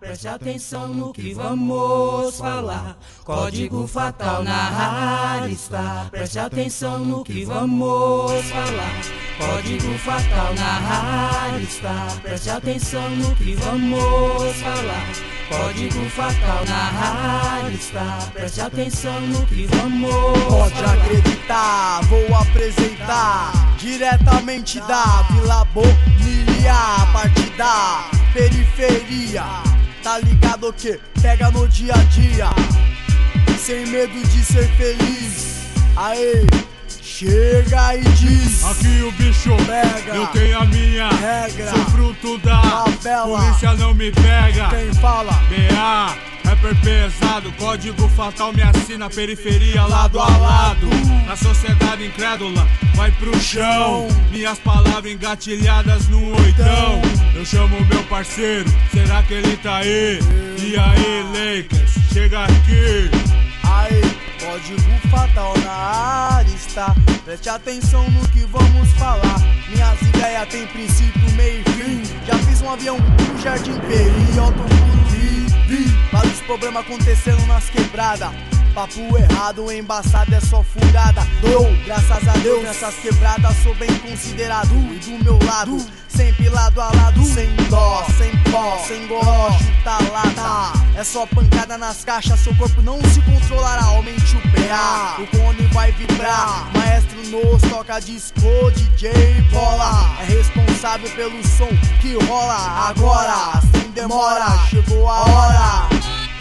preste atenção no que vamos falar. Código fatal na área está, preste atenção no que vamos falar. Código fatal na área está, preste atenção no que vamos falar. Código fatal na área está, preste atenção no que vamos Pode falar. acreditar, vou apresentar diretamente da Vila Bonilha, a partir da periferia. Tá ligado o que? Pega no dia a dia, sem medo de ser feliz. Aê, chega e diz: aqui o bicho pega, eu tenho a minha regra, sou fruto da favela. polícia não me pega. Quem fala? BA, rapper pesado, código fatal me assina, periferia lado a lado. Na sociedade incrédula, vai pro chão. Minhas palavras engatilhadas no oitão. Eu chamo meu parceiro, será que ele tá aí? E aí, Lakers, chega aqui. Aí, código fatal na área está, preste atenção no que vamos falar. Minhas ideias têm princípio, meio e fim. Já fiz um avião no Jardim Peri, vários problemas acontecendo nas quebradas. Papo errado, embaçado é só furada. Dou, graças a Deus, nessas quebradas sou bem considerado. E do meu lado, sempre lado a lado, sem dó, sem pó, sem goró, chuta lata. É só pancada nas caixas, seu corpo não se controlará. Aumente o PA, o cone vai vibrar. Maestro nos toca disco, DJ bola. É responsável pelo som que rola. Agora, sem demora, chegou a hora.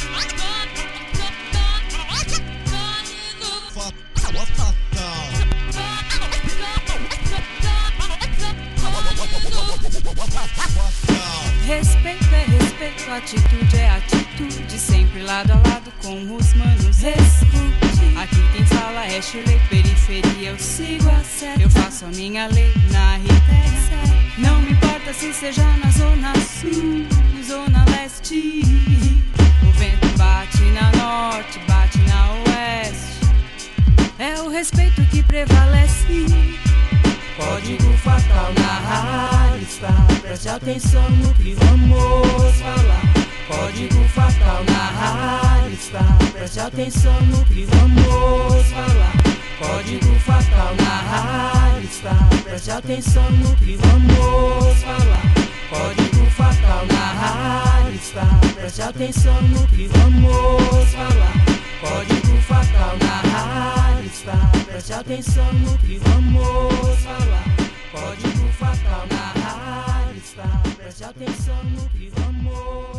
Respeito é respeito, atitude é atitude, sempre lado a lado com os manos. Escute, aqui quem fala é Shirley, periferia eu sigo a sério. Eu faço a minha lei na RTC. Não me importa se seja na zona sul, zona leste. O vento bate na norte, bate na oeste. É o respeito que prevalece. Código fatal na área está, preste atenção no que vamos falar. Código fatal na área está, preste atenção no que vamos falar. Código fatal na área está, preste atenção no que vamos falar. Código fatal na área está, preste atenção no que vamos falar. Código fatal na área está, preste atenção no que vamos falar. Código fatal na área está, preste atenção no que vamos